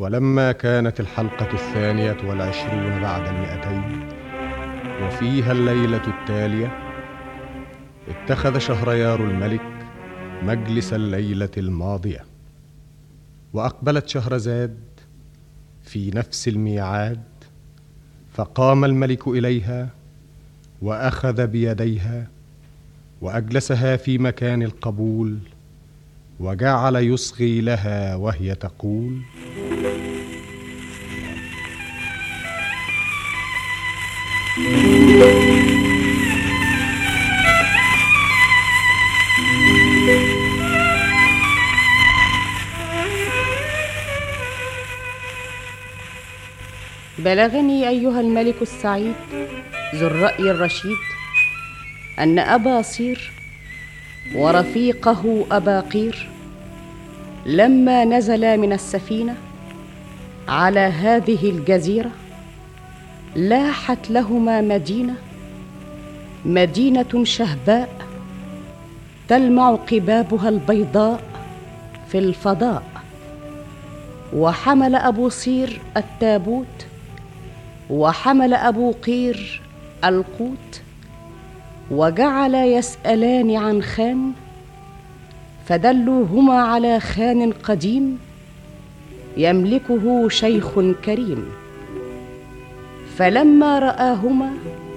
ولما كانت الحلقة 22 بعد 200 وفيها الليلة التالية، اتخذ شهريار الملك مجلس الليلة الماضية، وأقبلت شهرزاد في نفس الميعاد، فقام الملك إليها وأخذ بيديها وأجلسها في مكان القبول، وجعل يصغي لها وهي تقول: بلغني أيها الملك السعيد ذو الرأي الرشيد أن أبا صير ورفيقه أبا قير لما نزلا من السفينة على هذه الجزيرة لاحت لهما مدينة شهباء تلمع قبابها البيضاء في الفضاء. وحمل أبو صير التابوت، وحمل أبو قير القوت، وجعلا يسألان عن خان، فدلوهما على خان قديم يملكه شيخ كريم. فلما رآهما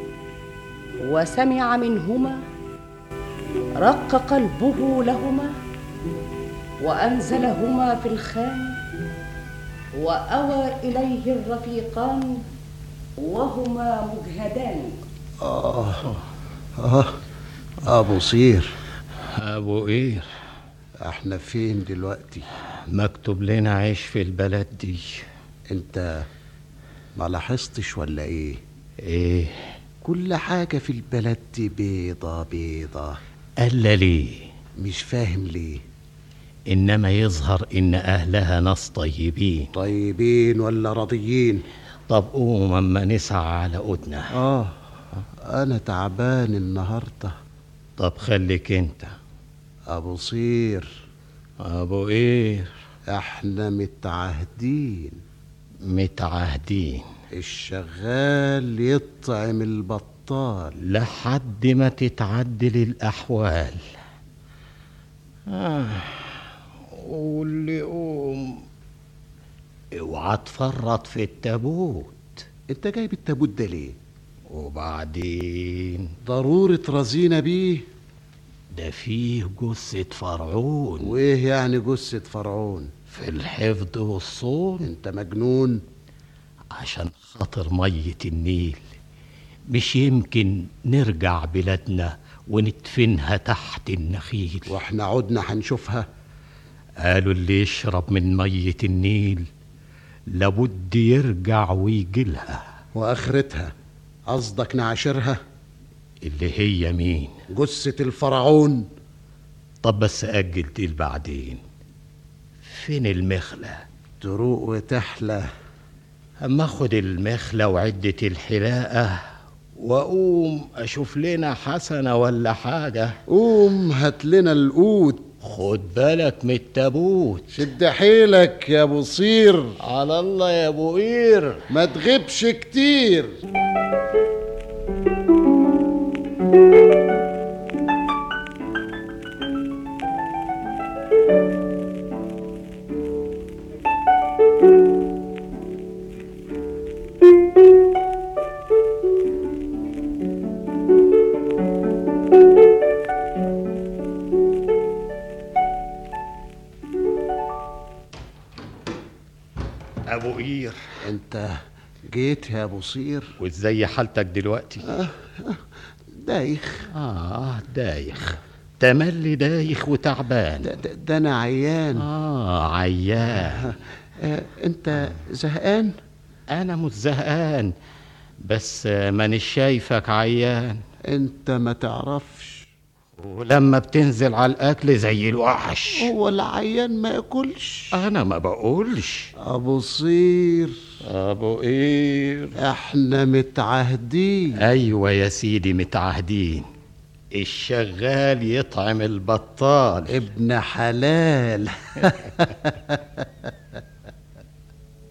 وسمع منهما رق قلبه لهما، وأنزلهما في الخان، وأوى إليه الرفيقان وهما مجهدان. أبو صير، أبو قير، احنا فين دلوقتي؟ مكتوب لنا عيش في البلد دي. انت ما لاحظتش ولا ايه؟ ايه؟ كل حاجة في البلد دي بيضة بيضة. ألا ليه؟ مش فاهم ليه. إنما يظهر إن أهلها ناس طيبين. طيبين ولا راضيين؟ طب قوم أما نسعى على قدنا. أنا تعبان النهاردة. طب خليك انت. أبو صير، أبو قير، احنا متعهدين. الشغال يطعم البطال لحد ما تتعدل الأحوال. واللي قوم اوعى تفرط في التابوت. انت جايب التابوت ده ليه؟ وبعدين ضرورة رزينة بيه؟ ده فيه جثة فرعون. وايه يعني جثة فرعون؟ في الحفظ والصون. انت مجنون؟ عشان خاطر مية النيل مش يمكن نرجع بلادنا وندفنها تحت النخيل. واحنا عدنا هنشوفها؟ قالوا اللي يشرب من مية النيل لابد يرجع ويجيلها. واخرتها قصدك نعاشرها؟ اللي هي مين؟ جثة الفرعون. طب بس أجل دي بعدين. فين المخلة؟ تروق وتحلى. أما أخد المخلة وعدة الحلاقة وأقوم أشوف لنا حسنة ولا حاجة. قوم هات لنا القوت. خد بالك من التابوت. شد حيلك يا ابو صير. على الله يا ابو قير، ما تغيبش كتير. ابو قير، انت جيت يا ابو صير؟ وازاي حالتك دلوقتي؟ دايخ. دايخ. تملي دايخ وتعبان. ده انا عيان. عيان. انت زهقان؟ انا مش زهقان، بس مانيش شايفك عيان. انت ما تعرفش، ولما بتنزل على الاكل زي الوحش. هو العيان ما ياكلش؟ انا ما بقولش. ابو صير، ابو قير، احنا متعهدين. ايوه يا سيدي متعهدين. الشغال يطعم البطال. ابن حلال.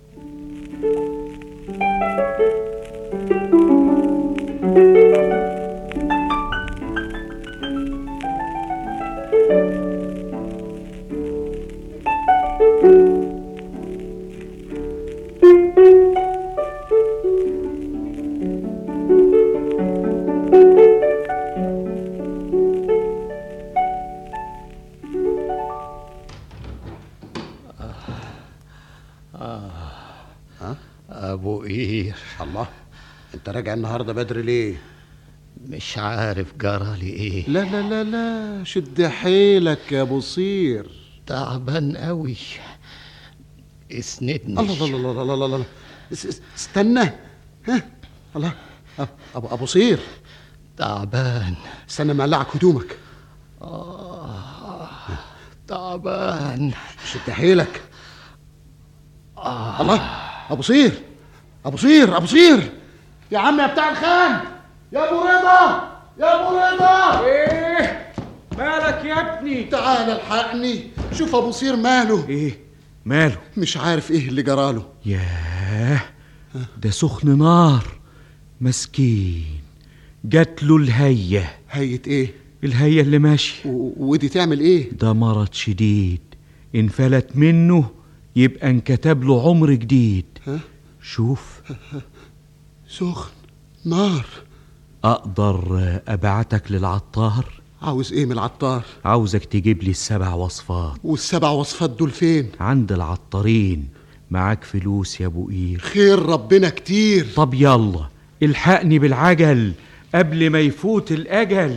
أبو قير. الله، انت راجع النهارده بدري ليه؟ مش عارف جرى لي ايه. لا لا لا لا، شد حيلك يا ابو صير. تعبان قوي، اسندني. الله الله الله الله الله الله. استنى. ها الله. ابو صير، تعبان. استنى مقلعك هدومك. تعبان. شد حيلك. الله، ابو صير ابو صير ابو صير، يا عم يا بتاع الخان، يا ابو رضا، يا ابو رضا. ايه مالك يا ابني؟ تعال الحقني، شوف ابو صير ماله. ايه ماله؟ مش عارف ايه اللي جراله. ياه، ده سخن نار، مسكين، جات له الهية. هيئة ايه؟ الهية اللي ماشي. ودي تعمل ايه؟ ده مرض شديد، انفلت منه يبقى انكتب له عمر جديد. ها؟ شوف، سخن نار. اقدر ابعتك للعطار؟ عاوز ايه من العطار؟ عاوزك تجيب لي ال7 وصفات. وال7 وصفات دول فين؟ عند العطارين. معاك فلوس يا ابو قير؟ خير ربنا كتير. طب يلا الحقني بالعجل قبل ما يفوت الاجل.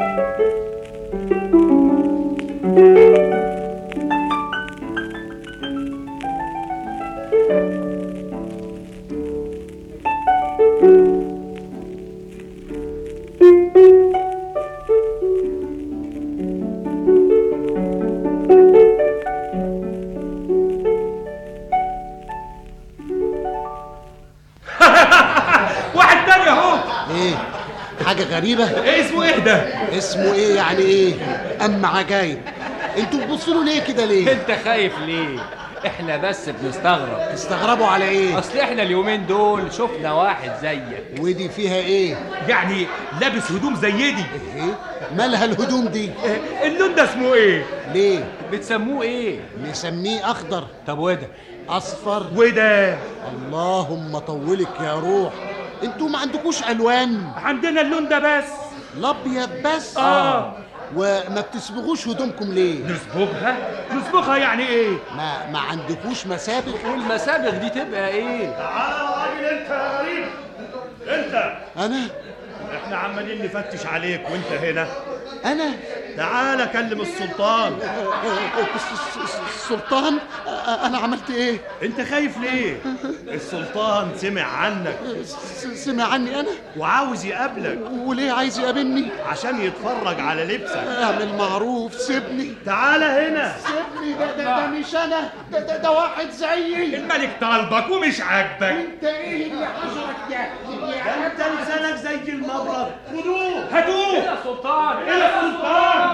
واحد تاني اهو. ايه؟ حاجة غريبة؟ ايه اسمه ايه ده؟ اسمه ايه يعني ايه؟ اما عجايب. انتوا بتبصوا له ليه كده ليه؟ انت خايف ليه؟ احنا بس بنستغرب. تستغربوا على ايه؟ اصل احنا اليومين دول شفنا واحد زيك. ودي فيها ايه؟ يعني لابس هدوم زي دي. ايه؟ مالها الهدوم دي؟ اللون ده اسمه ايه؟ ليه؟ بتسموه ايه؟ نسميه اخضر. طب وده؟ اصفر. وده؟ اللهم طولك يا روح، انتوا ما عندكوش الوان؟ عندنا اللون ده بس. الابيض بس؟ وما بتصبغوش هدومكم ليه؟ نصبغها يعني ايه؟ ما عندكوش مسابغ؟ والمسابغ دي تبقى ايه؟ تعال يا راجل انت يا غريب. انت انا؟ احنا عمالين نفتش عليك وانت هنا. انا؟ تعال كلم السلطان. السلطان؟ انا عملت ايه؟ انت خايف ليه؟ السلطان سمع عنك سمع عني انا؟ وعاوز يقابلك. وليه عايز يقابلني؟ عشان يتفرج على لبسك. اعمل معروف، سيبني. تعال هنا. سيبني، ده مش انا، ده واحد زيي. الملك طالبك ومش عاجبك. انت ايه اللي حشرك ده؟ ده انت لسانك زي المبرد. خدوه هاتوه. يا سلطان، يا سلطان.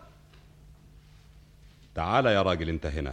تعال يا راجل انت هنا.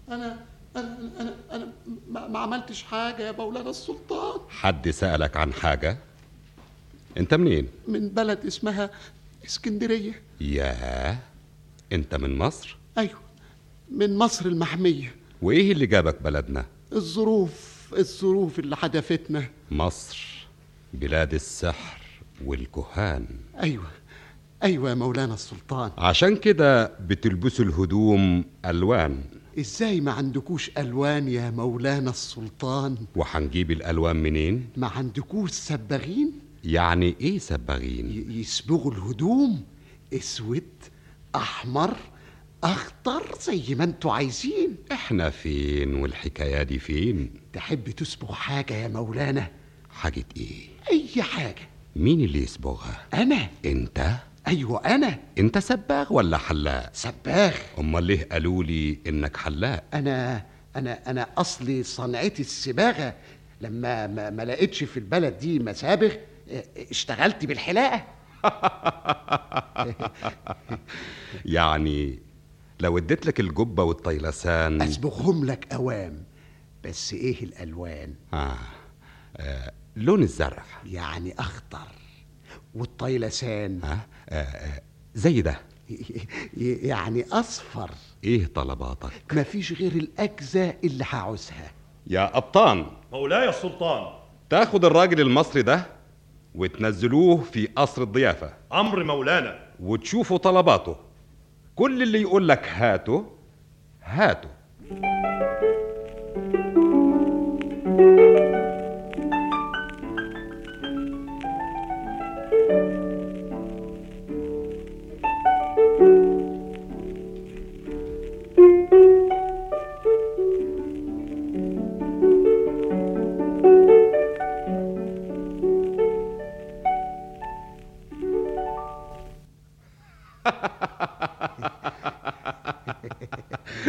أنا ما عملتش حاجة يا مولانا السلطان. حد سألك عن حاجة؟ انت منين؟ من بلد اسمها اسكندرية. ياه، انت من مصر؟ أيوة، من مصر المحمية. وايه اللي جابك بلدنا؟ الظروف اللي حدفتنا. مصر بلاد السحر والكهان. أيوة يا مولانا السلطان. عشان كده بتلبسوا الهدوم ألوان. إزاي ما عندكوش ألوان يا مولانا السلطان؟ وحنجيب الألوان منين؟ ما عندكوش سباغين؟ يعني ايه سباغين؟ يصبغوا الهدوم اسود، احمر، اخضر، زي ما انتوا عايزين. احنا فين والحكاية دي فين؟ تحب تصبغ حاجة يا مولانا؟ حاجة ايه؟ اي حاجة. مين اللي يصبغها؟ انا. انت؟ ايوه انا. انت سباغ ولا حلاق؟ سباغ. امال ليه قالوا لي انك حلاق؟ انا اصلي صنعتي السباغة. لما ما لقيتش في البلد دي مسابغ اشتغلت بالحلاقة. يعني لو اديت لك الجبة والطيلسان اصبغهم لك اوام. بس ايه الالوان؟ لون الزرع يعني اخضر، والطيلسان زي ده يعني اصفر. ايه طلباتك؟ مفيش غير الاجزاء اللي هعوزها. يا ابطان، مولاي السلطان. تاخد الراجل المصري ده وتنزلوه في قصر الضيافة. امر مولانا. وتشوفوا طلباته. كل اللي يقول لك هاته هاته.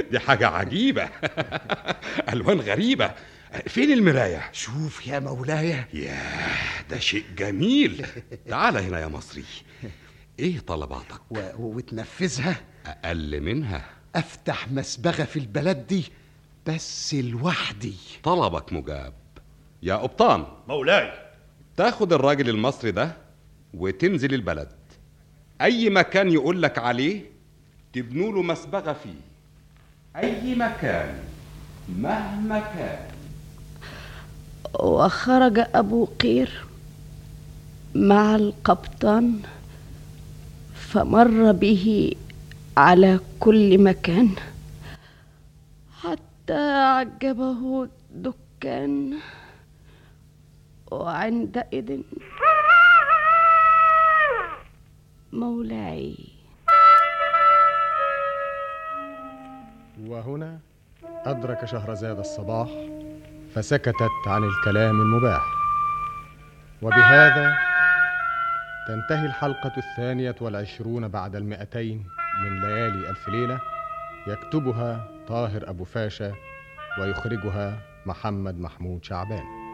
دي حاجة عجيبة. ألوان غريبة. فين المراية؟ شوف يا مولاي. ياه، ده شيء جميل. تعال هنا يا مصري. ايه طلباتك؟ وتنفذها. أقل منها. افتح مسبغة في البلد دي بس لوحدي. طلبك مجاب يا قبطان. مولاي. تاخد الراجل المصري ده وتنزل البلد، اي مكان يقولك عليه تبنوا له مسبغة فيه، اي مكان مهما كان. وخرج أبو قير مع القبطان فمر به على كل مكان حتى عجبه دكان، وعندئذ مولاي. وهنا أدرك شهرزاد الصباح فسكتت عن الكلام المباح. وبهذا تنتهي الحلقة 22 بعد 200 من ليالي ألف ليلة، يكتبها طاهر أبو فاشا ويخرجها محمد محمود شعبان.